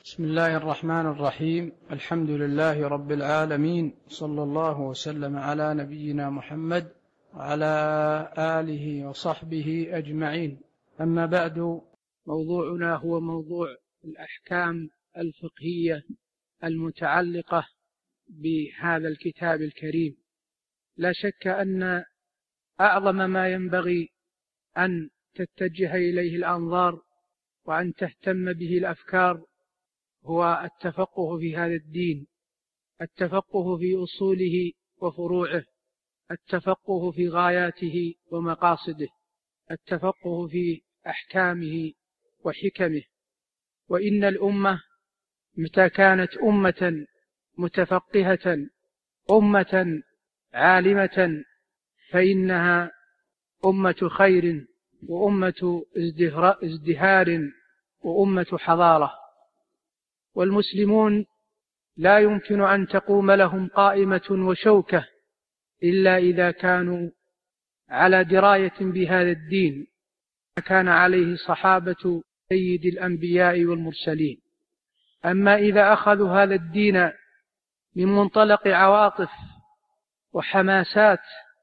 بسم الله الرحمن الرحيم. الحمد لله رب العالمين، صلى الله وسلم على نبينا محمد وعلى آله وصحبه أجمعين. أما بعد، موضوعنا هو موضوع الأحكام الفقهية المتعلقة بهذا الكتاب الكريم. لا شك أن أعظم ما ينبغي أن تتجه إليه الأنظار وأن تهتم به الأفكار هو التفقه في هذا الدين، التفقه في أصوله وفروعه، التفقه في غاياته ومقاصده، التفقه في أحكامه وحكمه. وإن الأمة متى كانت أمة متفقهة، أمة عالمة، فإنها أمة خير وأمة ازدهار وأمة حضارة. والمسلمون لا يمكن أن تقوم لهم قائمة وشوكة إلا إذا كانوا على دراية بهذا الدين كان عليه صحابة سيد الأنبياء والمرسلين. أما إذا أخذوا هذا الدين من منطلق عواطف وحماسات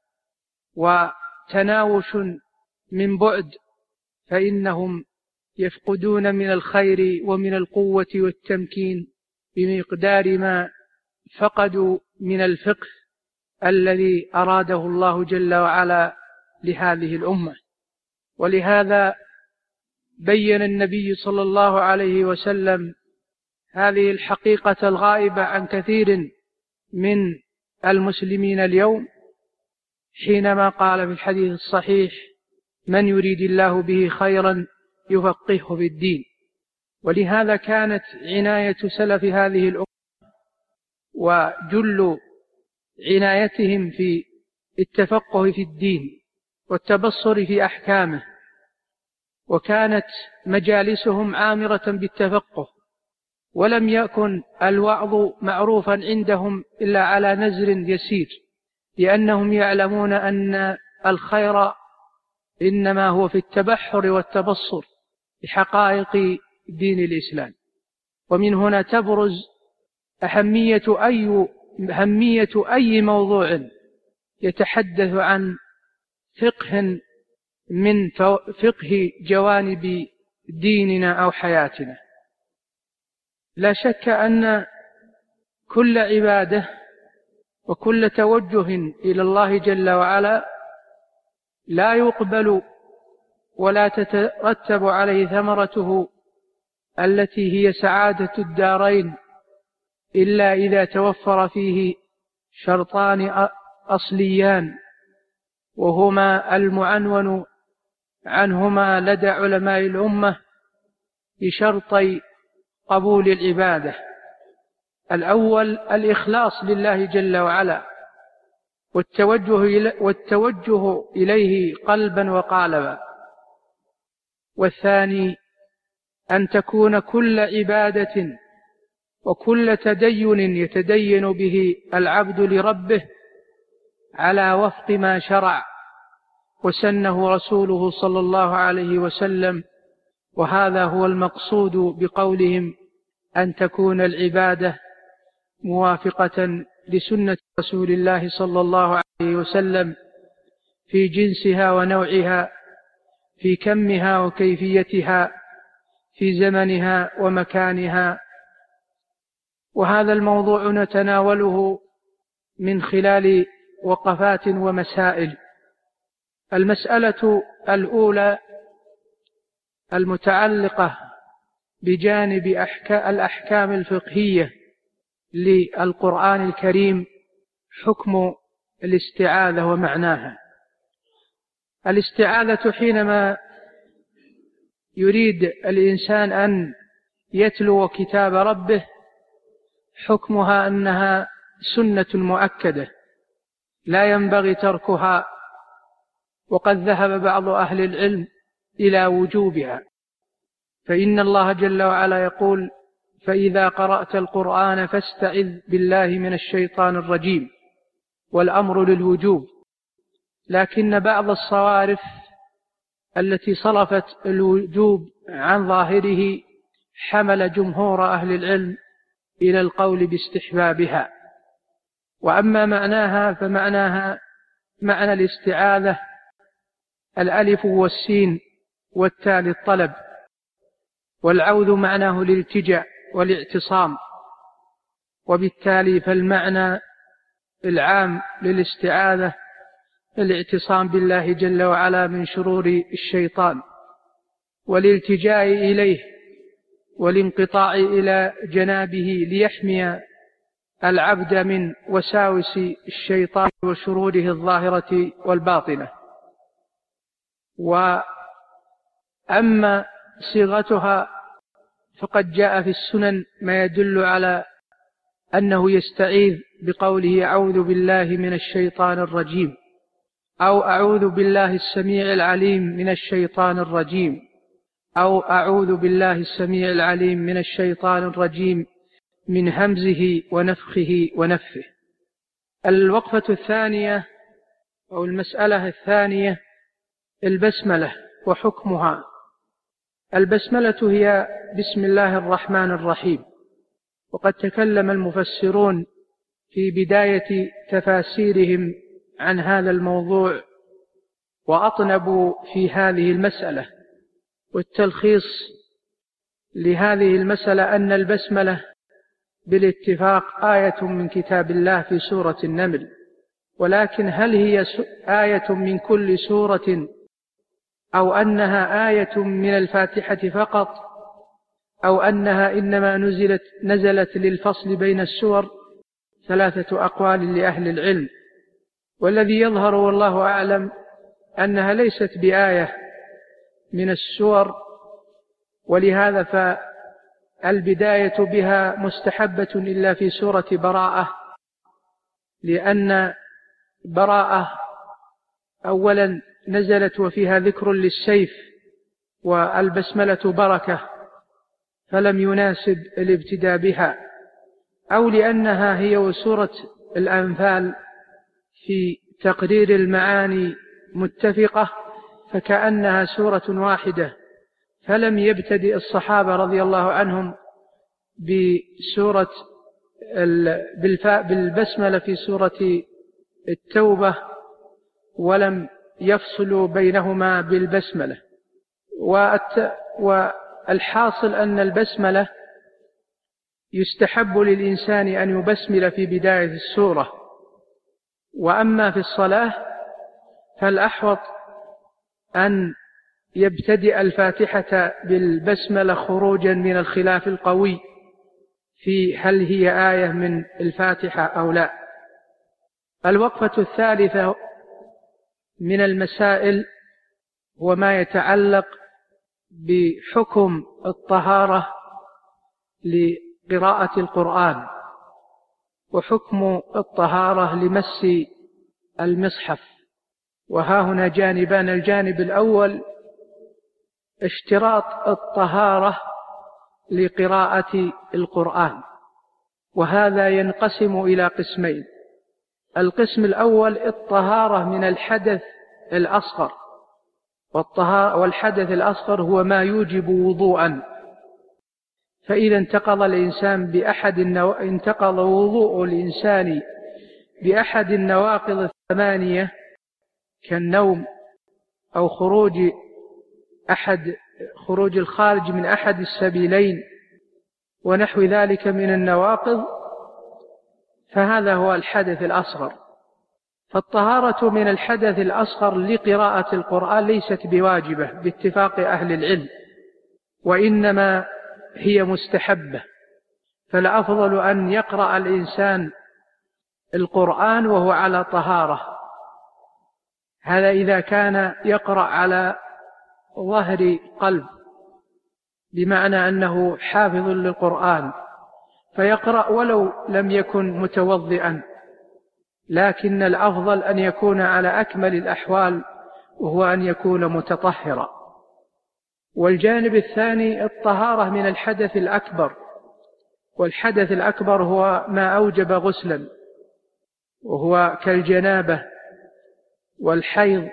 وتناوش من بعد، فإنهم يفقدون من الخير ومن القوة والتمكين بمقدار ما فقدوا من الفقه الذي أراده الله جل وعلا لهذه الأمة. ولهذا بين النبي صلى الله عليه وسلم هذه الحقيقة الغائبة عن كثير من المسلمين اليوم حينما قال في الحديث الصحيح: من يريد الله به خيرا يفقهه في الدين. ولهذا كانت عناية سلف هذه الأمة وجل عنايتهم في التفقه في الدين والتبصر في أحكامه، وكانت مجالسهم عامرة بالتفقه، ولم يكن الوعظ معروفا عندهم إلا على نزر يسير، لأنهم يعلمون أن الخير إنما هو في التبحر والتبصر بحقائق دين الإسلام. ومن هنا تبرز أهمية أي موضوع يتحدث عن فقه من فقه جوانب ديننا أو حياتنا. لا شك أن كل عبادة وكل توجه إلى الله جل وعلا لا يقبل ولا تترتب عليه ثمرته التي هي سعادة الدارين إلا إذا توفر فيه شرطان أصليان، وهما المعنون عنهما لدى علماء الأمة بشرطي قبول العبادة: الأول الإخلاص لله جل وعلا والتوجه إليه قلبا وقالبا، والثاني أن تكون كل عبادة وكل تدين يتدين به العبد لربه على وفق ما شرع وسنه رسوله صلى الله عليه وسلم. وهذا هو المقصود بقولهم أن تكون العبادة موافقة لسنة رسول الله صلى الله عليه وسلم في جنسها ونوعها، في كمها وكيفيتها، في زمنها ومكانها. وهذا الموضوع نتناوله من خلال وقفات ومسائل. المسألة الأولى المتعلقة بجانب الأحكام الفقهية للقرآن الكريم: حكم الاستعاذة ومعناها. الاستعاذة حينما يريد الإنسان أن يتلو كتاب ربه حكمها أنها سنة مؤكدة لا ينبغي تركها، وقد ذهب بعض أهل العلم إلى وجوبها، فإن الله جل وعلا يقول: فإذا قرأت القرآن فاستعذ بالله من الشيطان الرجيم، والأمر للوجوب. لكن بعض الصوارف التي صرفت الوجوب عن ظاهره حمل جمهور أهل العلم إلى القول باستحبابها. وأما معناها فمعناها معنى الاستعاذة الألف والسين والتاء للطلب، والعوذ معناه الالتجاء والاعتصام، وبالتالي فالمعنى العام للاستعاذة الاعتصام بالله جل وعلا من شرور الشيطان، والالتجاء إليه والانقطاع إلى جنابه ليحمي العبد من وساوس الشيطان وشروره الظاهرة والباطنة. وأما صيغتها فقد جاء في السنن ما يدل على أنه يستعيذ بقوله أعوذ بالله من الشيطان الرجيم، أو أعوذ بالله السميع العليم من الشيطان الرجيم، أو أعوذ بالله السميع العليم من الشيطان الرجيم من همزه ونفخه ونفه. الوقفة الثانية أو المسألة الثانية البسملة وحكمها. البسملة هي بسم الله الرحمن الرحيم، وقد تكلم المفسرون في بداية تفاسيرهم عن هذا الموضوع وأطنبوا في هذه المسألة. والتلخيص لهذه المسألة أن البسملة بالاتفاق آية من كتاب الله في سورة النمل، ولكن هل هي آية من كل سورة، أو أنها آية من الفاتحة فقط، أو أنها إنما نزلت للفصل بين السور؟ ثلاثة أقوال لأهل العلم، والذي يظهر والله أعلم أنها ليست بآية من السور، ولهذا فالبداية بها مستحبة إلا في سورة براءة، لأن براءة أولا نزلت وفيها ذكر للسيف، والبسملة بركة، فلم يناسب الابتداء بها، أو لأنها هي وسورة الأنفال في تقرير المعاني متفقة فكأنها سورة واحدة، فلم يبتدئ الصحابة رضي الله عنهم بسورة بالبسملة في سورة التوبة، ولم يفصلوا بينهما بالبسملة. والحاصل أن البسملة يستحب للإنسان أن يبسمل في بداية السورة. وأما في الصلاة فالأحوط أن يبتدئ الفاتحة بالبسملة خروجا من الخلاف القوي في هل هي آية من الفاتحة أو لا. الوقفة الثالثة من المسائل هو ما يتعلق بحكم الطهارة لقراءة القرآن، وحكم الطهارة لمس المصحف. وها هنا جانبان: الجانب الأول اشتراط الطهارة لقراءة القرآن، وهذا ينقسم إلى قسمين. القسم الأول الطهارة من الحدث الأصغر، والحدث الأصغر هو ما يوجب وضوءا، فإذا انتقض وضوء الإنسان بأحد النواقض الثمانية كالنوم أو خروج الخارج من أحد السبيلين ونحو ذلك من النواقض، فهذا هو الحدث الأصغر. فالطهارة من الحدث الأصغر لقراءة القرآن ليست بواجبة باتفاق أهل العلم، وإنما هي مستحبة. فالأفضل أن يقرأ الإنسان القرآن وهو على طهارة، هذا إذا كان يقرأ على ظهر قلب، بمعنى أنه حافظ للقرآن، فيقرأ ولو لم يكن متوضئا، لكن الأفضل أن يكون على أكمل الأحوال، وهو أن يكون متطهرا. والجانب الثاني الطهارة من الحدث الأكبر، والحدث الأكبر هو ما أوجب غسلا، وهو كالجنابة والحيض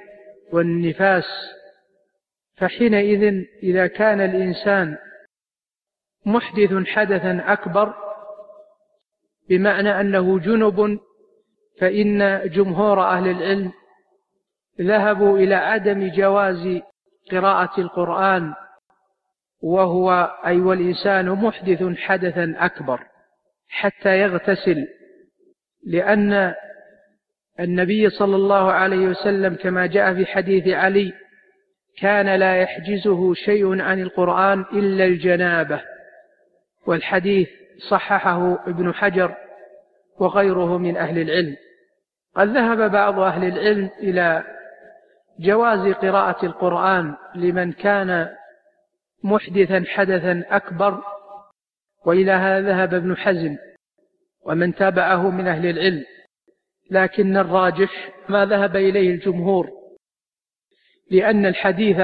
والنفاس. فحينئذ إذا كان الإنسان محدث حدثا أكبر بمعنى أنه جنب، فإن جمهور أهل العلم ذهبوا إلى عدم جواز قراءة القرآن وهو أي والإنسان محدث حدثا أكبر حتى يغتسل، لأن النبي صلى الله عليه وسلم كما جاء في حديث علي كان لا يحجزه شيء عن القرآن إلا الجنابة، والحديث صححه ابن حجر وغيره من أهل العلم. قد ذهب بعض أهل العلم إلى جواز قراءة القرآن لمن كان محدثا حدثا أكبر، وإلى هذا ذهب ابن حزم ومن تابعه من أهل العلم، لكن الراجح ما ذهب إليه الجمهور، لأن الحديث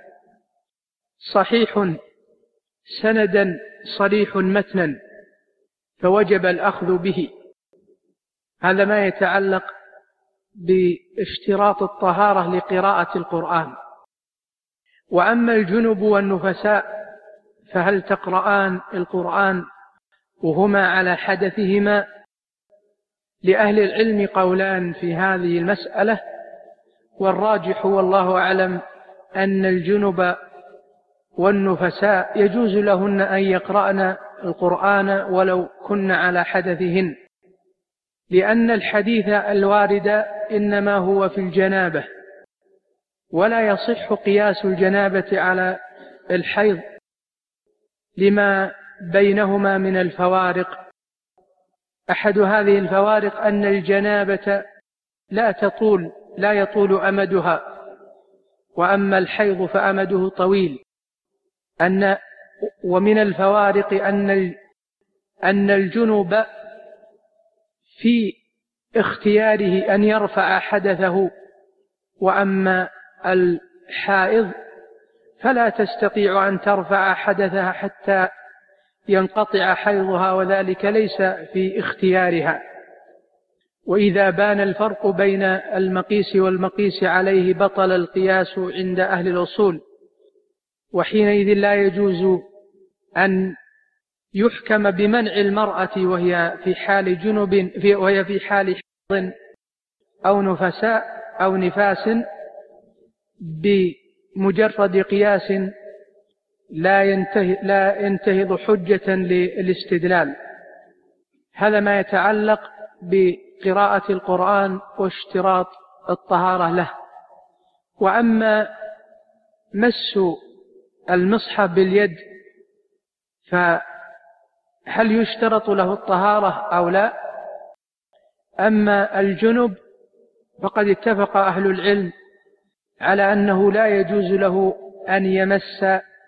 صحيح سندا صريح متنا فوجب الأخذ به. هذا ما يتعلق باشتراط الطهارة لقراءة القرآن. وأما الجنب والنفساء فهل تقرآن القرآن وهما على حدثهما؟ لأهل العلم قولان في هذه المسألة، والراجح والله أعلم أن الجنب والنفساء يجوز لهن أن يقرأن القرآن ولو كن على حدثهن، لأن الحديث الوارد إنما هو في الجنابة، ولا يصح قياس الجنابة على الحيض لما بينهما من الفوارق. أحد هذه الفوارق أن الجنابة لا يطول أمدها، وأما الحيض فأمده طويل. ومن الفوارق أن الجنوب في اختياره أن يرفع حدثه، وأما الحائض فلا تستطيع أن ترفع حدثها حتى ينقطع حيضها، وذلك ليس في اختيارها. وإذا بان الفرق بين المقيس والمقيس عليه بطل القياس عند أهل الأصول، وحينئذ لا يجوز أن يحكم بمنع المرأة وهي في حال جنب وهي في حال حيض أو نفساء أو نفاس بمجرد قياس لا ينتهض حجة للاستدلال. هذا ما يتعلق بقراءة القرآن واشتراط الطهارة له. وأما مس المصحف باليد فهل يشترط له الطهارة أو لا؟ أما الجنب فقد اتفق أهل العلم على أنه لا يجوز له أن يمس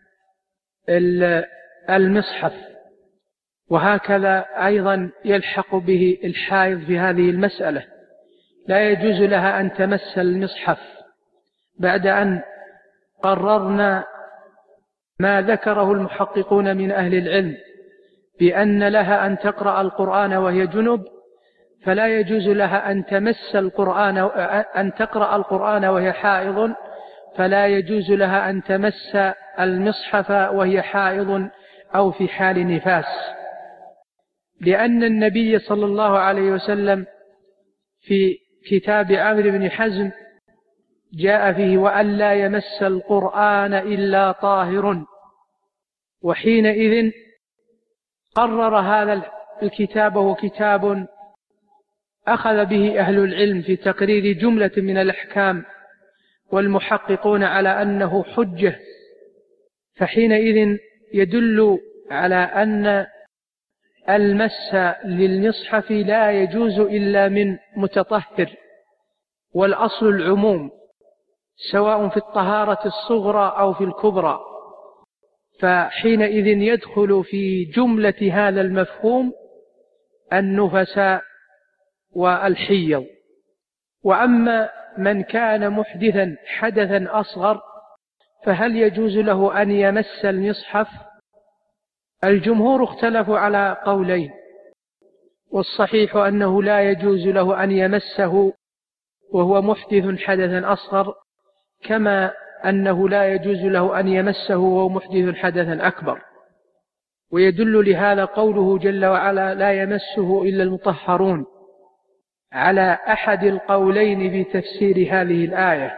المصحف، وهكذا أيضا يلحق به الحائض في هذه المسألة، لا يجوز لها أن تمس المصحف بعد أن قررنا ما ذكره المحققون من أهل العلم بأن لها أن تقرأ القرآن وهي جنب، فلا يجوز لها أن تمس القرآن أن تقرأ القرآن وهي حائض، فلا يجوز لها أن تمس المصحف وهي حائض أو في حال نفاس، لأن النبي صلى الله عليه وسلم في كتاب عمرو بن حزم جاء فيه وأن لا يمس القرآن إلا طاهر، وحينئذ قرر هذا الكتاب، وهو كتاب أخذ به أهل العلم في تقرير جملة من الأحكام والمحققون على أنه حجة، فحينئذ يدل على أن المس للمصحف لا يجوز إلا من متطهر، والأصل العموم سواء في الطهارة الصغرى أو في الكبرى، فحينئذ يدخل في جملة هذا المفهوم النفساء والحيض. وأما من كان محدثا حدثا أصغر فهل يجوز له أن يمس المصحف؟ الجمهور اختلفوا على قولين، والصحيح أنه لا يجوز له أن يمسه وهو محدث حدثا أصغر، كما أنه لا يجوز له أن يمسه وهو محدث حدثا أكبر. ويدل لهذا قوله جل وعلا لا يمسه إلا المطهرون على أحد القولين في تفسير هذه الآية،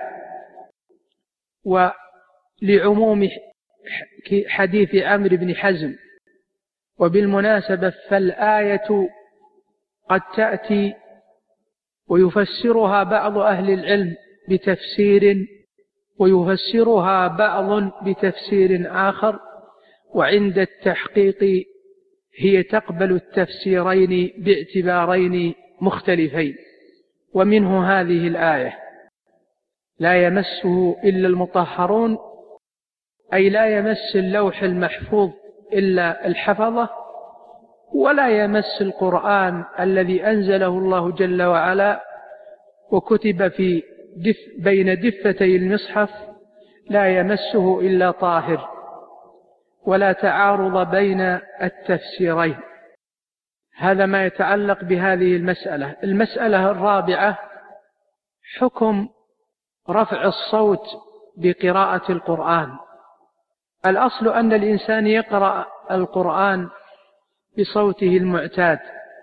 ولعموم حديث عمرو بن حزم. وبالمناسبة فالآية قد تأتي ويفسرها بعض أهل العلم بتفسير ويفسرها بعض بتفسير آخر، وعند التحقيق هي تقبل التفسيرين باعتبارين مختلفين. ومنه هذه الآية لا يمسه إلا المطهرون، أي لا يمس اللوح المحفوظ إلا الحفظة، ولا يمس القرآن الذي أنزله الله جل وعلا وكتب في بين دفتي المصحف لا يمسه إلا طاهر، ولا تعارض بين التفسيرين. هذا ما يتعلق بهذه المسألة. المسألة الرابعة حكم رفع الصوت بقراءة القرآن. الأصل أن الإنسان يقرأ القرآن بصوته المعتاد،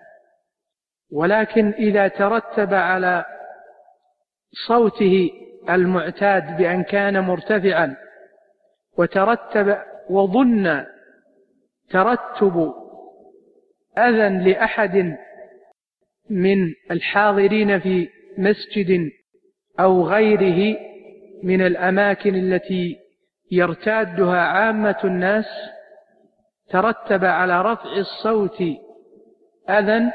ولكن إذا ترتب على صوته المعتاد بأن كان مرتفعا وظن ترتب أذى لأحد من الحاضرين في مسجد أو غيره من الأماكن التي يرتادها عامة الناس، ترتب على رفع الصوت أذى،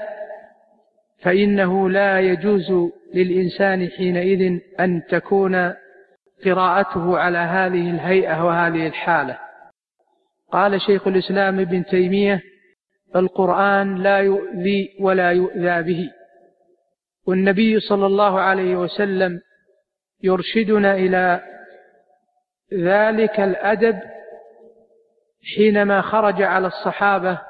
فإنه لا يجوز للإنسان حينئذ أن تكون قراءته على هذه الهيئة وهذه الحالة. قال شيخ الإسلام ابن تيمية القرآن لا يؤذي ولا يؤذى به، والنبي صلى الله عليه وسلم يرشدنا إلى ذلك الأدب حينما خرج على الصحابة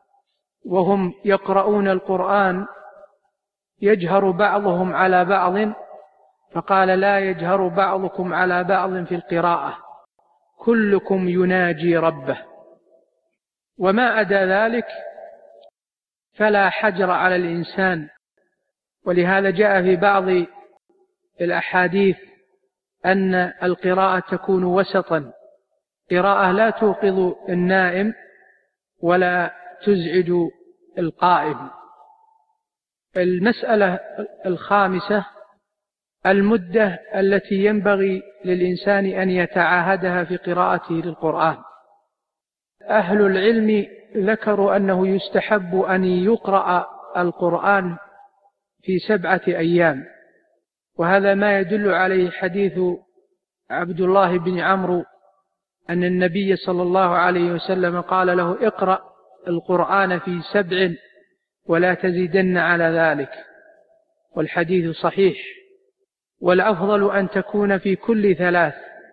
وهم يقرؤون القرآن يجهر بعضهم على بعض، فقال لا يجهر بعضكم على بعض في القراءة، كلكم يناجي ربه. وما أدى ذلك فلا حجر على الإنسان. ولهذا جاء في بعض الأحاديث أن القراءة تكون وسطا، قراءة لا توقظ النائم ولا تزعج القائم. المسألة الخامسة المدة التي ينبغي للإنسان أن يتعاهدها في قراءته للقرآن. أهل العلم ذكروا أنه يستحب أن يقرأ القرآن في 7 أيام، وهذا ما يدل عليه حديث عبد الله بن عمرو أن النبي صلى الله عليه وسلم قال له اقرأ القرآن في 7 ولا تزيدن على ذلك، والحديث صحيح. والأفضل أن تكون في كل 3،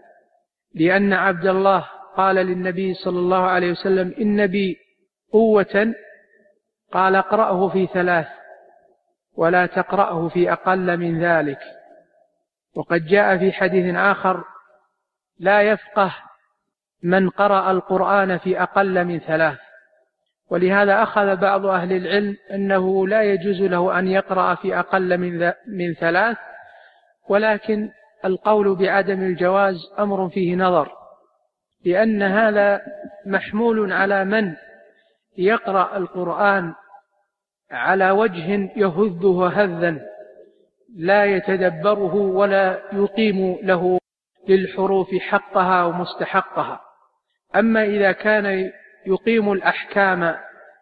لأن عبد الله قال للنبي صلى الله عليه وسلم إن بي قوة، قال اقرأه في 3 ولا تقرأه في أقل من ذلك. وقد جاء في حديث آخر لا يفقه من قرأ القرآن في أقل من 3. ولهذا أخذ بعض أهل العلم أنه لا يجوز له أن يقرأ في أقل من 3، ولكن القول بعدم الجواز أمر فيه نظر، لأن هذا محمول على من يقرأ القرآن على وجه يهذه هذا لا يتدبره ولا يقيم له للحروف حقها ومستحقها. أما إذا كان يقيم الأحكام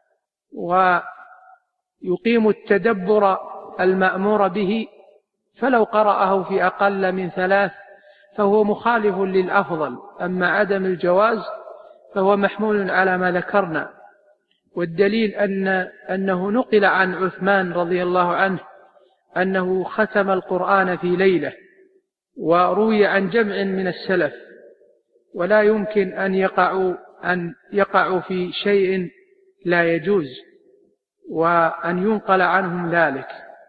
ويقيم التدبر المأمور به، فلو قرأه في أقل من 3 فهو مخالف للأفضل. أما عدم الجواز فهو محمول على ما ذكرنا، والدليل أنه نقل عن عثمان رضي الله عنه أنه ختم القرآن في ليلة، وروي عن جمع من السلف، ولا يمكن أن يقعوا في شيء لا يجوز وأن ينقل عنهم ذلك.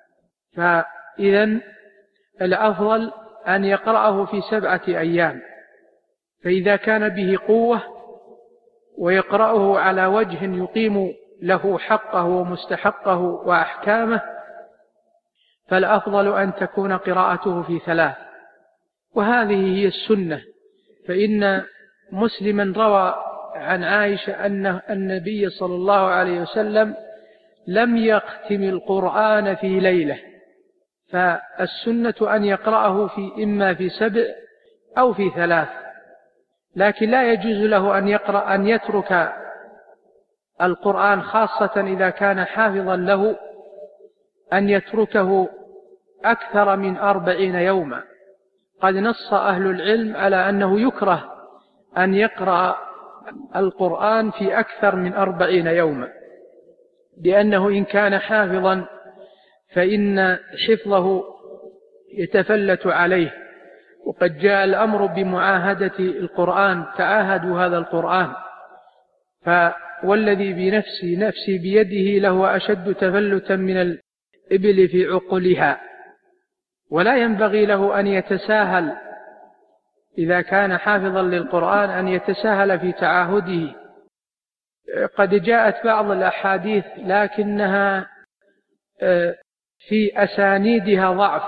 فإذن الأفضل أن يقرأه في 7 أيام، فإذا كان به قوة ويقرأه على وجه يقيم له حقه ومستحقه وأحكامه، فالأفضل أن تكون قراءته في 3. وهذه هي السنة. فإن مسلما روى عن عائشة أن النبي صلى الله عليه وسلم لم يختم القرآن في ليلة، فالسنة أن يقرأه إما في 7 أو في 3. لكن لا يجوز له أن يترك القرآن، خاصة إذا كان حافظا له، أن يتركه أكثر من 40 يوما. قد نص أهل العلم على أنه يكره أن يقرأ القرآن في أكثر من 40 يوما، لأنه إن كان حافظا فإن حفظه يتفلت عليه. وقد جاء الأمر بمعاهدة القرآن، تعاهدوا هذا القرآن، والذي نفسي بيده له أشد تفلتا من الإبل في عقلها. ولا ينبغي له أن يتساهل إذا كان حافظا للقرآن، أن يتساهل في تعاهده. قد جاءت بعض الأحاديث لكنها في أسانيدها ضعف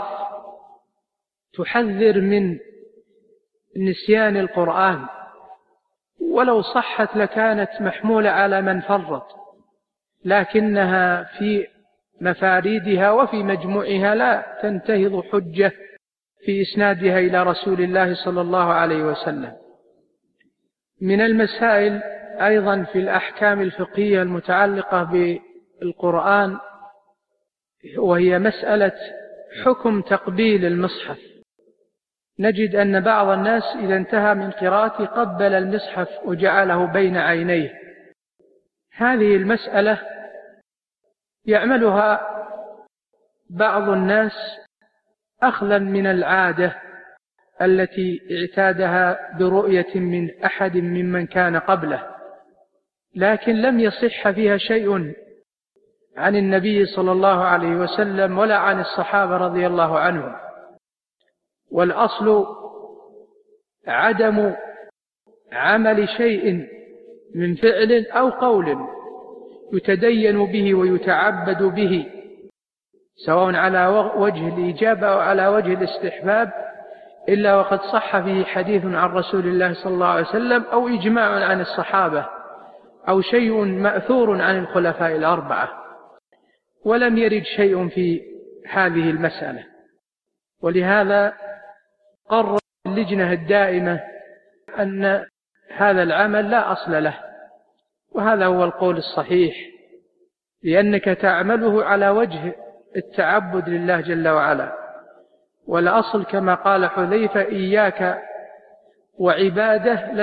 تحذر من نسيان القرآن، ولو صحت لكانت محمولة على من فرط، لكنها في مفاريدها وفي مجموعها لا تنتهض حجة في إسنادها إلى رسول الله صلى الله عليه وسلم. من المسائل أيضا في الأحكام الفقهية المتعلقة بالقرآن، وهي مسألة حكم تقبيل المصحف. نجد أن بعض الناس إذا انتهى من قراءته قبل المصحف وجعله بين عينيه. هذه المسألة يعملها بعض الناس أخذا من العادة التي اعتادها برؤية من أحد ممن كان قبله، لكن لم يصح فيها شيء عن النبي صلى الله عليه وسلم ولا عن الصحابة رضي الله عنهم. والأصل عدم عمل شيء من فعل أو قول يتدين به ويتعبد به، سواء على وجه الإجابة أو على وجه الاستحباب، إلا وقد صح فيه حديث عن رسول الله صلى الله عليه وسلم أو إجماع عن الصحابة أو شيء مأثور عن الخلفاء الأربعة، ولم يرد شيء في هذه المسألة. ولهذا قرر اللجنة الدائمة أن هذا العمل لا أصل له، وهذا هو القول الصحيح، لأنك تعمله على وجه التعبد لله جل وعلا. والأصل كما قال حذيفة: إياك وعبادة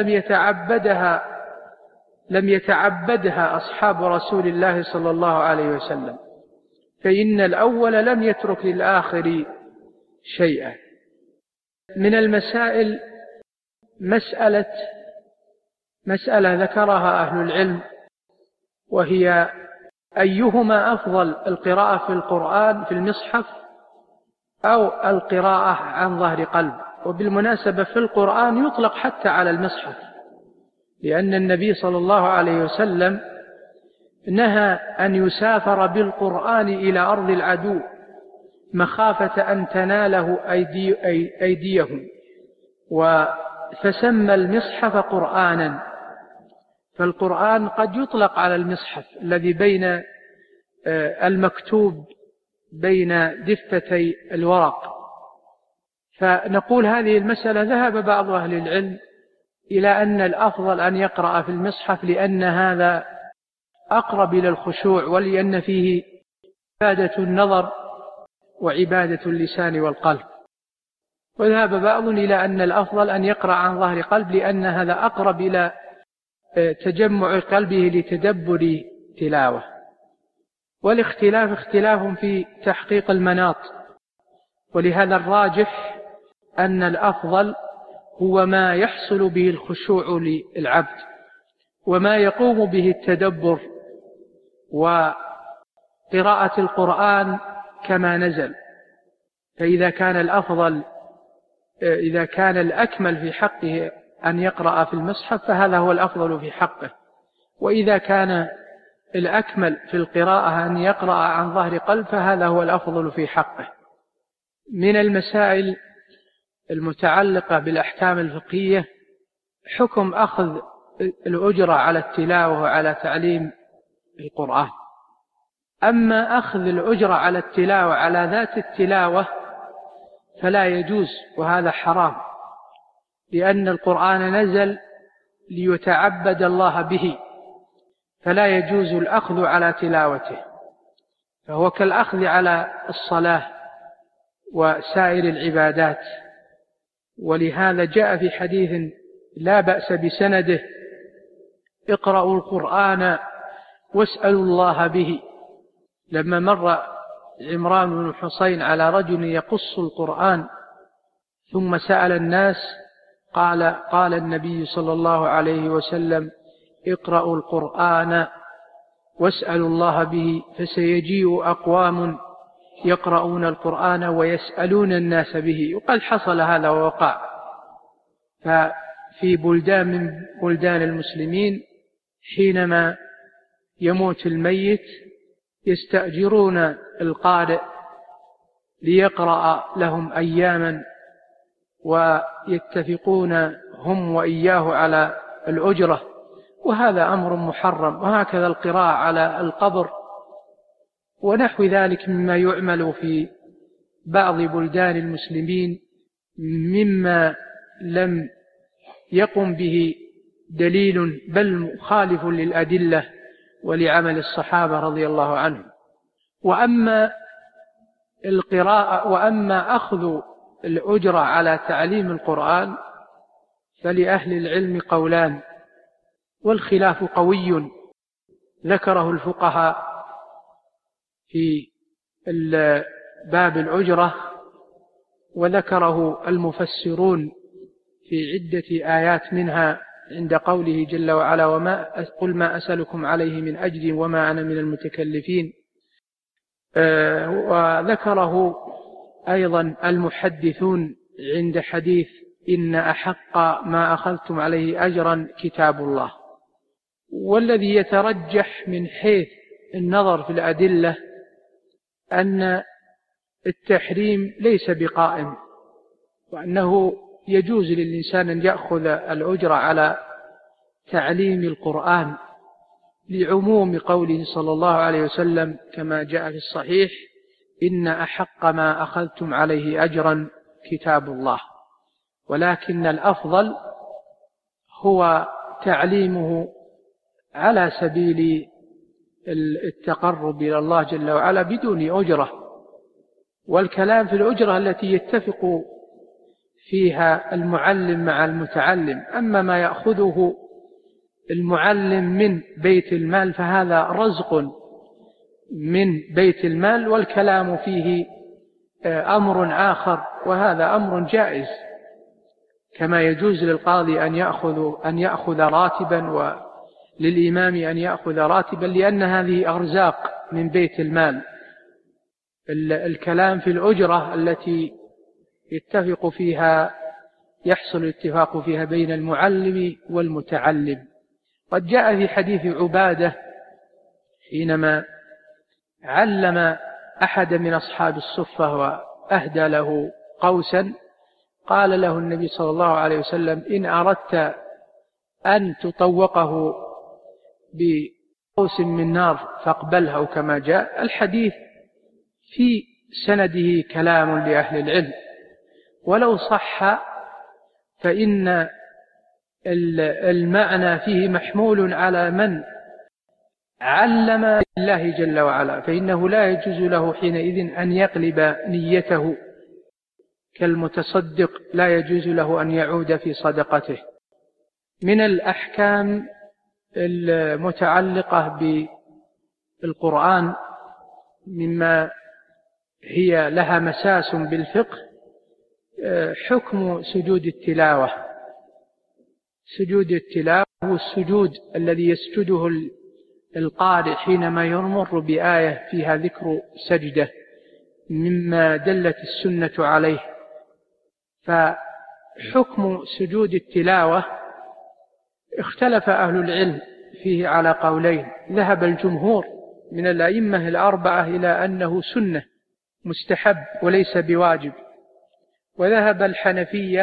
لم يتعبدها أصحاب رسول الله صلى الله عليه وسلم، فإن الأول لم يترك للآخر شيئا. من المسائل مسألة ذكرها أهل العلم، وهي أيهما أفضل: القراءة في القرآن في المصحف أو القراءة عن ظهر قلب. وبالمناسبة في القرآن يطلق حتى على المصحف، لأن النبي صلى الله عليه وسلم نهى أن يسافر بالقرآن إلى أرض العدو مخافة أن تناله أيديهم، فسمى المصحف قرآنا. فالقرآن قد يطلق على المصحف الذي بين المكتوب بين دفتي الورق. فنقول هذه المسألة ذهب بعض أهل العلم إلى أن الأفضل أن يقرأ في المصحف، لأن هذا أقرب إلى الخشوع، ولأن فيه عبادة النظر وعبادة اللسان والقلب. وذهب بعض إلى أن الأفضل أن يقرأ عن ظهر قلب، لأن هذا أقرب إلى تجمع قلبه لتدبر تلاوة. والاختلاف اختلاف في تحقيق المناط، ولهذا الراجح أن الأفضل هو ما يحصل به الخشوع للعبد وما يقوم به التدبر وقراءة القرآن كما نزل. فإذا كان الأفضل، إذا كان الأكمل في حقه أن يقرأ في المصحف، فهذا هو الأفضل في حقه. وإذا كان الأكمل في القراءة أن يقرأ عن ظهر قلب فهذا هو الأفضل في حقه. من المسائل المتعلقة بالأحكام الفقهية حكم أخذ الأجرة على التلاوة وعلى تعليم القرآن. أما أخذ الأجرة على التلاوة على ذات التلاوة فلا يجوز، وهذا حرام، لأن القرآن نزل ليتعبد الله به، فلا يجوز الأخذ على تلاوته، فهو كالأخذ على الصلاة وسائر العبادات. ولهذا جاء في حديث لا بأس بسنده: اقرأوا القرآن واسألوا الله به. لما مر عمران بن حسين على رجل يقص القرآن ثم سأل الناس قال النبي صلى الله عليه وسلم: اقرأوا القرآن واسألوا الله به، فسيجيء أقوام يقرؤون القرآن ويسألون الناس به. وقد حصل هذا ووقع. ففي بلدان من بلدان المسلمين حينما يموت الميت يستأجرون القارئ ليقرأ لهم أياما، ويتفقون هم وإياه على الأجرة، وهذا أمر محرم. وهكذا القراءة على القبر ونحو ذلك مما يعمل في بعض بلدان المسلمين مما لم يقم به دليل بل مخالف للأدلة ولعمل الصحابة رضي الله عنهم. وأما القراءة وأما أخذ الأجرة على تعليم القرآن فلأهل العلم قولان، والخلاف قوي ذكره الفقهاء في باب الأجرة، وذكره المفسرون في عدة آيات، منها عند قوله جل وعلا: قل ما أسألكم عليه من أجر وما أنا من المتكلفين. وذكره أيضا المحدثون عند حديث إن أحق ما أخذتم عليه أجرا كتاب الله. والذي يترجح من حيث النظر في الأدلة أن التحريم ليس بقائم، وأنه يجوز للإنسان أن يأخذ الأجر على تعليم القرآن لعموم قوله صلى الله عليه وسلم كما جاء في الصحيح: إن أحق ما أخذتم عليه أجرا كتاب الله. ولكن الأفضل هو تعليمه على سبيل التقرب إلى الله جل وعلا بدون أجرة، والكلام في الأجرة التي يتفق فيها المعلم مع المتعلم. أما ما يأخذه المعلم من بيت المال فهذا رزق من بيت المال، والكلام فيه أمر آخر، وهذا أمر جائز، كما يجوز للقاضي أن يأخذ راتبا وللإمام أن يأخذ راتبا، لأن هذه أرزاق من بيت المال. الكلام في الأجرة التي يحصل الاتفاق فيها بين المعلم والمتعلم. قد جاء في حديث عبادة حينما علم أحد من أصحاب الصفة وأهدى له قوسا، قال له النبي صلى الله عليه وسلم: إن أردت أن تطوقه بقوس من نار فاقبلها، أو كما جاء. الحديث في سنده كلام لأهل العلم، ولو صح فإن المعنى فيه محمول على من علم الله جل وعلا، فإنه لا يجوز له حينئذ أن يقلب نيته كالمتصدق، لا يجوز له أن يعود في صدقته. من الأحكام المتعلقة بالقرآن مما هي لها مساس بالفقه حكم سجود التلاوة. سجود التلاوة هو السجود الذي يسجده القارئ حينما يمر بآية فيها ذكر سجدة مما دلت السنة عليه. فحكم سجود التلاوة اختلف أهل العلم فيه على قولين. ذهب الجمهور من الأئمة الأربعة إلى أنه سنة مستحب وليس بواجب، وذهب الحنفية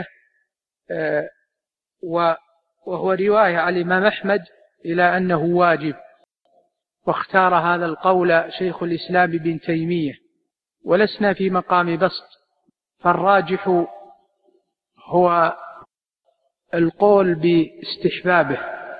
وهو رواية عن الإمام أحمد إلى أنه واجب، واختار هذا القول شيخ الإسلام ابن تيمية. ولسنا في مقام بسط، فالراجح هو القول باستحبابه،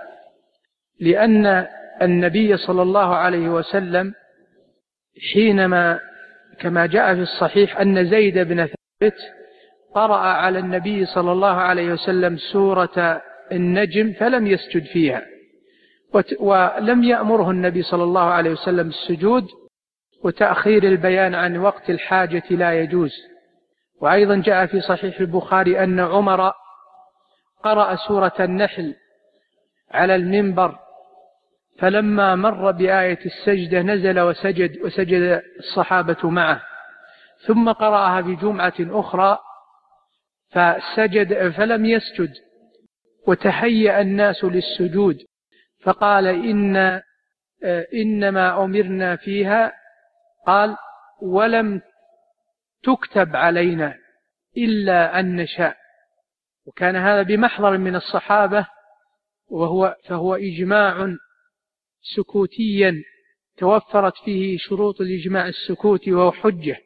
لأن النبي صلى الله عليه وسلم حينما كما جاء في الصحيح أن زيد بن ثابت قرأ على النبي صلى الله عليه وسلم سورة النجم فلم يسجد فيها، ولم يأمره النبي صلى الله عليه وسلم السجود، وتأخير البيان عن وقت الحاجة لا يجوز. وأيضا جاء في صحيح البخاري أن عمر قرأ سورة النحل على المنبر، فلما مر بآية السجدة نزل وسجد الصحابة معه، ثم قرأها في جمعة أخرى فسجد فلم يسجد، وتهيأ الناس للسجود، فقال إنما أمرنا فيها، قال ولم تكتب علينا إلا أن نشاء. وكان هذا بمحضر من الصحابة، فهو إجماع سكوتيا توفرت فيه شروط الإجماع السكوتي وهو حجة.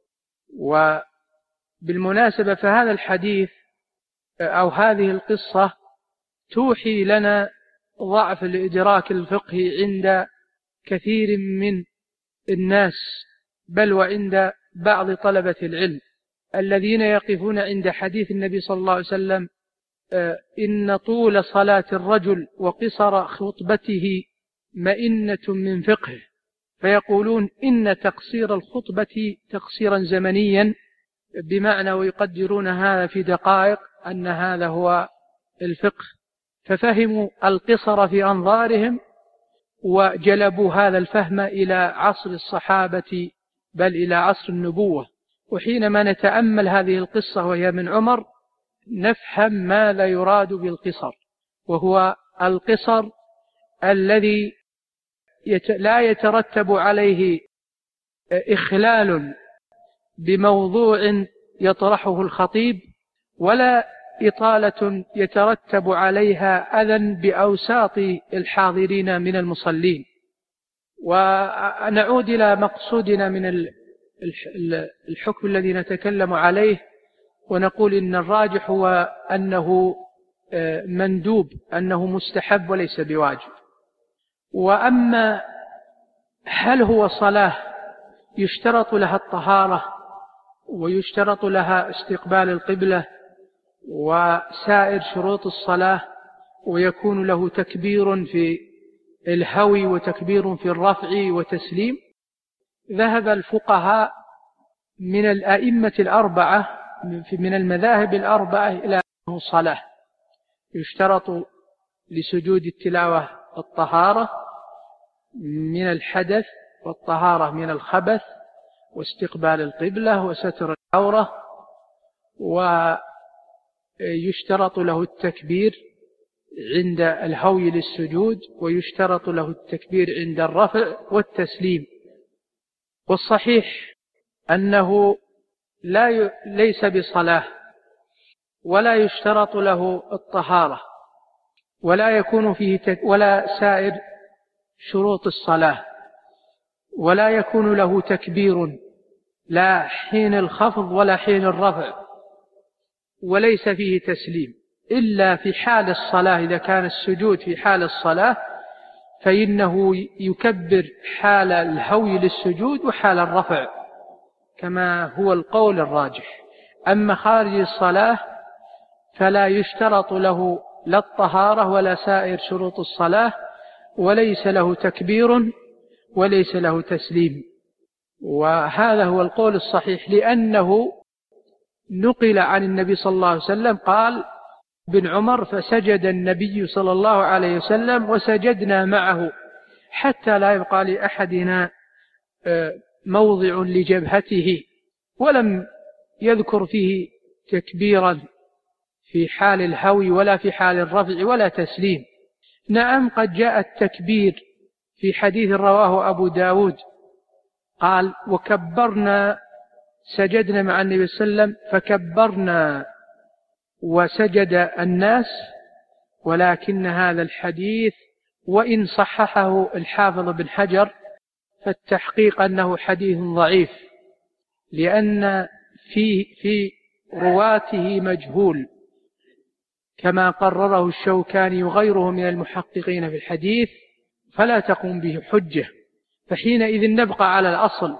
وبالمناسبة فهذا الحديث أو هذه القصة توحي لنا ضعف الإدراك الفقهي عند كثير من الناس، بل وعند بعض طلبة العلم الذين يقفون عند حديث النبي صلى الله عليه وسلم إن طول صلاة الرجل وقصر خطبته مئنة من فقهه، فيقولون إن تقصير الخطبة تقصيرا زمنيا، بمعنى ويقدرون هذا في دقائق أن هذا هو الفقه، ففهموا القصر في أنظارهم وجلبوا هذا الفهم إلى عصر الصحابة بل إلى عصر النبوة. وحينما نتأمل هذه القصة وهي من عمر نفهم ماذا يراد بالقصر، وهو القصر الذي لا يترتب عليه إخلال بموضوع يطرحه الخطيب، ولا إطالة يترتب عليها أذى بأوساط الحاضرين من المصلين. ونعود إلى مقصودنا من الحكم الذي نتكلم عليه، ونقول إن الراجح هو أنه مندوب، أنه مستحب وليس بواجب. وأما هل هو صلاة يشترط لها الطهارة ويشترط لها استقبال القبلة وسائر شروط الصلاة، ويكون له تكبير في الهوي وتكبير في الرفع وتسليم، ذهب الفقهاء من الأئمة الأربعة من المذاهب الأربعة إلى أنه صلاة يشترط لسجود التلاوة الطهارة من الحدث والطهارة من الخبث واستقبال القبلة وستر العورة، ويشترط له التكبير عند الهوي للسجود، ويشترط له التكبير عند الرفع والتسليم. والصحيح أنه ليس بصلاة، ولا يشترط له الطهارة، ولا يكون فيه ولا سائر شروط الصلاة، ولا يكون له تكبير لا حين الخفض ولا حين الرفع، وليس فيه تسليم إلا في حال الصلاة. إذا كان السجود في حال الصلاة فإنه يكبر حال الهوي للسجود وحال الرفع كما هو القول الراجح. أما خارج الصلاة فلا يشترط له لا الطهارة ولا سائر شروط الصلاة، وليس له تكبير وليس له تسليم. وهذا هو القول الصحيح، لأنه نقل عن النبي صلى الله عليه وسلم قال ابن عمر فسجد النبي صلى الله عليه وسلم وسجدنا معه حتى لا يبقى لأحدنا موضع لجبهته، ولم يذكر فيه تكبيرا في حال الهوي ولا في حال الرفع ولا تسليم. نعم، قد جاء التكبير في حديث رواه أبو داود قال: وكبرنا، سجدنا مع النبي صلى الله عليه وسلم فكبرنا وسجد الناس. ولكن هذا الحديث وإن صححه الحافظ بن حجر فالتحقيق أنه حديث ضعيف، لأن في رواته مجهول كما قرره الشوكاني وغيره من المحققين في الحديث، فلا تقوم به حجة. فحينئذ نبقى على الأصل،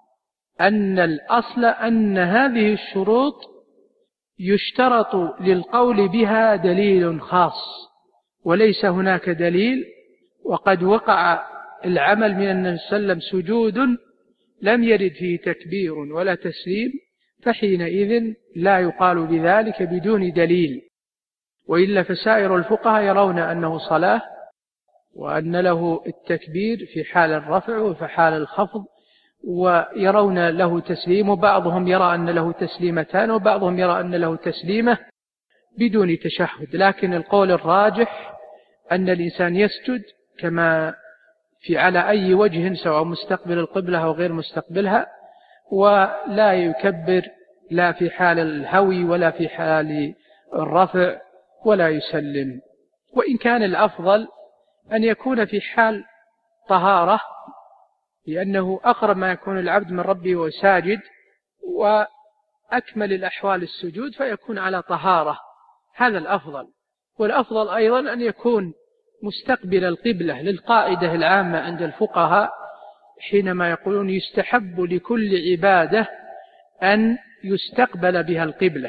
أن هذه الشروط يشترط للقول بها دليل خاص، وليس هناك دليل. وقد وقع العمل من النبي صلى الله عليه وسلم سجود لم يرد فيه تكبير ولا تسليم، فحينئذ لا يقال بذلك بدون دليل. وإلا فسائر الفقهاء يرون أنه صلاة، وأن له التكبير في حال الرفع وفي حال الخفض، ويرون له تسليم، وبعضهم يرى أن له تسليمتان، وبعضهم يرى أن له تسليمة بدون تشهد. لكن القول الراجح أن الإنسان يسجد كما في على أي وجه، سواء مستقبل القبلة أو غير مستقبلها، ولا يكبر لا في حال الهوي ولا في حال الرفع، ولا يسلم. وإن كان الأفضل أن يكون في حال طهارة، لأنه أقرب ما يكون العبد من ربه وساجد، وأكمل الأحوال السجود فيكون على طهارة، هذا الأفضل. والأفضل أيضا أن يكون مستقبل القبلة، للقاعدة العامة عند الفقهاء حينما يقولون يستحب لكل عبادة أن يستقبل بها القبلة.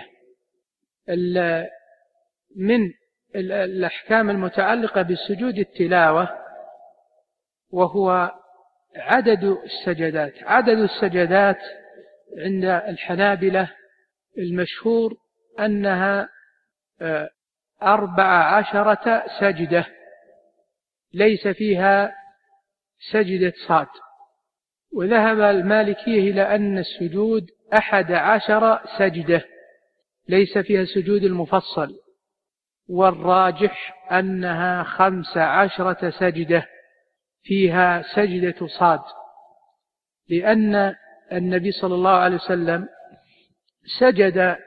من الأحكام المتعلقة بالسجود التلاوة، وهو عدد السجدات. عدد السجدات عند الحنابلة المشهور أنها 14 سجدة، ليس فيها سجدة صاد. وذهب المالكية إلى أن السجود 11 سجدة، ليس فيها سجود المفصل. والراجح أنها 15 سجدة فيها سجدة صاد، لأن النبي صلى الله عليه وسلم سجد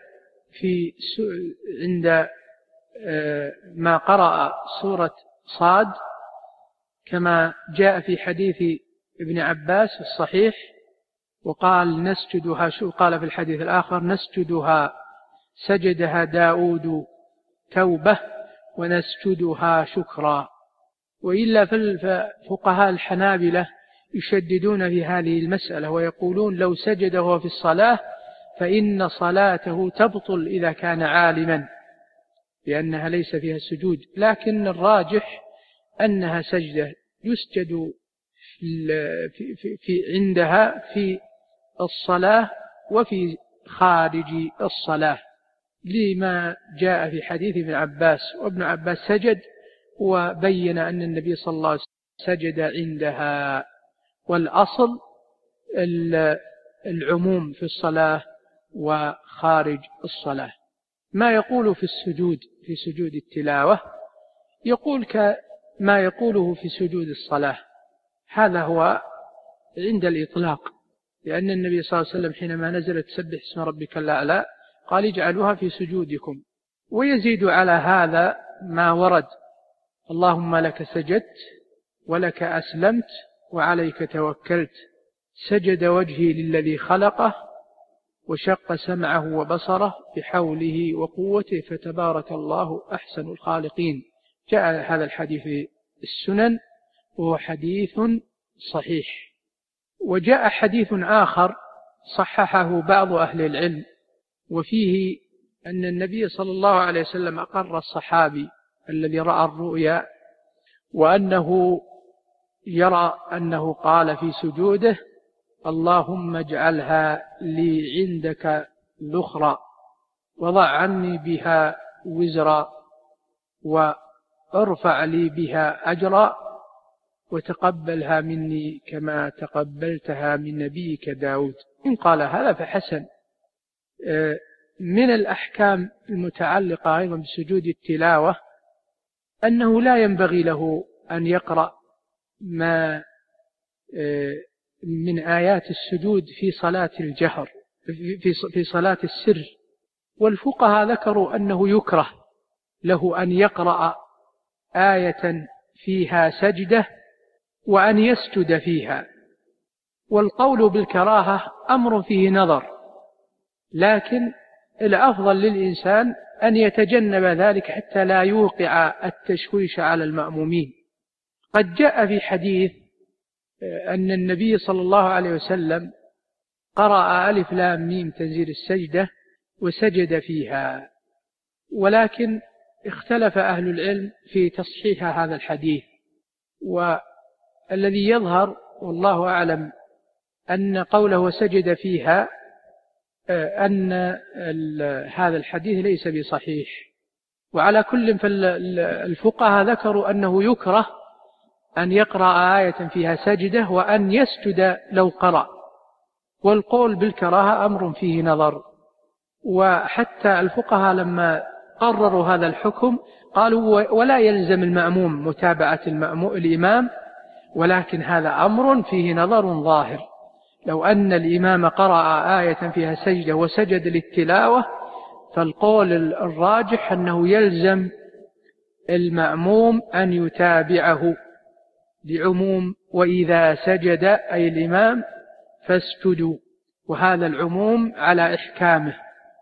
عند ما قرأ سورة صاد كما جاء في حديث ابن عباس الصحيح، وقال نسجدها، قال في الحديث الآخر نسجدها سجدها داود توبة ونسجدها شكرا. وإلا ففقهاء الحنابلة يشددون في هذه المسألة ويقولون لو سجد هو في الصلاة فإن صلاته تبطل إذا كان عالما، لأنها ليس فيها السجود. لكن الراجح أنها سجدة يسجد عندها في الصلاة وفي خارج الصلاة، لما جاء في حديث ابن عباس. وابن عباس سجد وبين أن النبي صلى الله عليه وسلم سجد عندها. والأصل العموم في الصلاة وخارج الصلاة. ما يقول في السجود في سجود التلاوة يقول كما يقوله في سجود الصلاة، هذا هو عند الإطلاق، لأن النبي صلى الله عليه وسلم حينما نزلت سبح اسم ربك الأعلى قال اجعلوها في سجودكم. ويزيد على هذا ما ورد: اللهم لك سجدت ولك أسلمت وعليك توكلت، سجد وجهي للذي خلقه وشق سمعه وبصره بحوله وقوته فتبارك الله أحسن الخالقين. جاء هذا الحديث في السنن وهو حديث صحيح. وجاء حديث آخر صححه بعض أهل العلم، وفيه أن النبي صلى الله عليه وسلم أقر الصحابي الذي رأى الرؤيا، وأنه يرى أنه قال في سجوده: اللهم اجعلها لي عندك ذخرا وضع عني بها وزرا وارفع لي بها أجرا وتقبلها مني كما تقبلتها من نبيك داود. إن قال هذا فحسن. من الأحكام المتعلقة أيضا بسجود التلاوة أنه لا ينبغي له أن يقرأ ما من آيات السجود في صلاة الجهر، في صلاة السر. والفقهاء ذكروا أنه يكره له أن يقرأ آية فيها سجدة وأن يسجد فيها. والقول بالكراهة أمر فيه نظر، لكن الأفضل للإنسان أن يتجنب ذلك حتى لا يوقع التشويش على المأمومين. قد جاء في حديث أن النبي صلى الله عليه وسلم قرأ ألف لام ميم تنزيل السجدة وسجد فيها، ولكن اختلف أهل العلم في تصحيح هذا الحديث. والذي يظهر والله أعلم أن قوله وسجد فيها أن هذا الحديث ليس بصحيح. وعلى كل فالفقهاء ذكروا أنه يكره أن يقرأ آية فيها سجدة وأن يسجد لو قرأ، والقول بالكراهة أمر فيه نظر. وحتى الفقهاء لما قرروا هذا الحكم قالوا ولا يلزم المأموم متابعة الإمام، ولكن هذا أمر فيه نظر ظاهر. لو أن الإمام قرأ آية فيها سجدة وسجد للتلاوة فالقول الراجح أنه يلزم المأموم أن يتابعه لعموم وإذا سجد أي الإمام فاسجدوا، وهذا العموم على إحكامه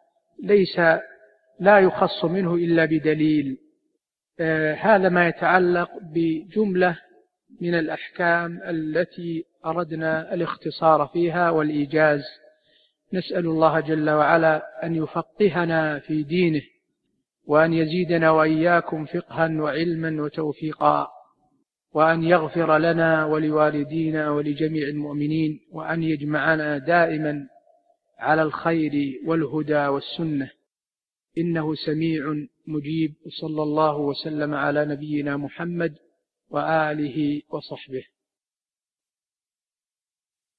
لا يخص منه إلا بدليل. هذا ما يتعلق بجملة من الأحكام التي أردنا الاختصار فيها والإيجاز. نسأل الله جل وعلا أن يفقهنا في دينه، وأن يزيدنا وإياكم فقها وعلما وتوفيقا، وأن يغفر لنا ولوالدينا ولجميع المؤمنين، وأن يجمعنا دائما على الخير والهدى والسنة، إنه سميع مجيب. صلى الله وسلم على نبينا محمد وآله وصحبه.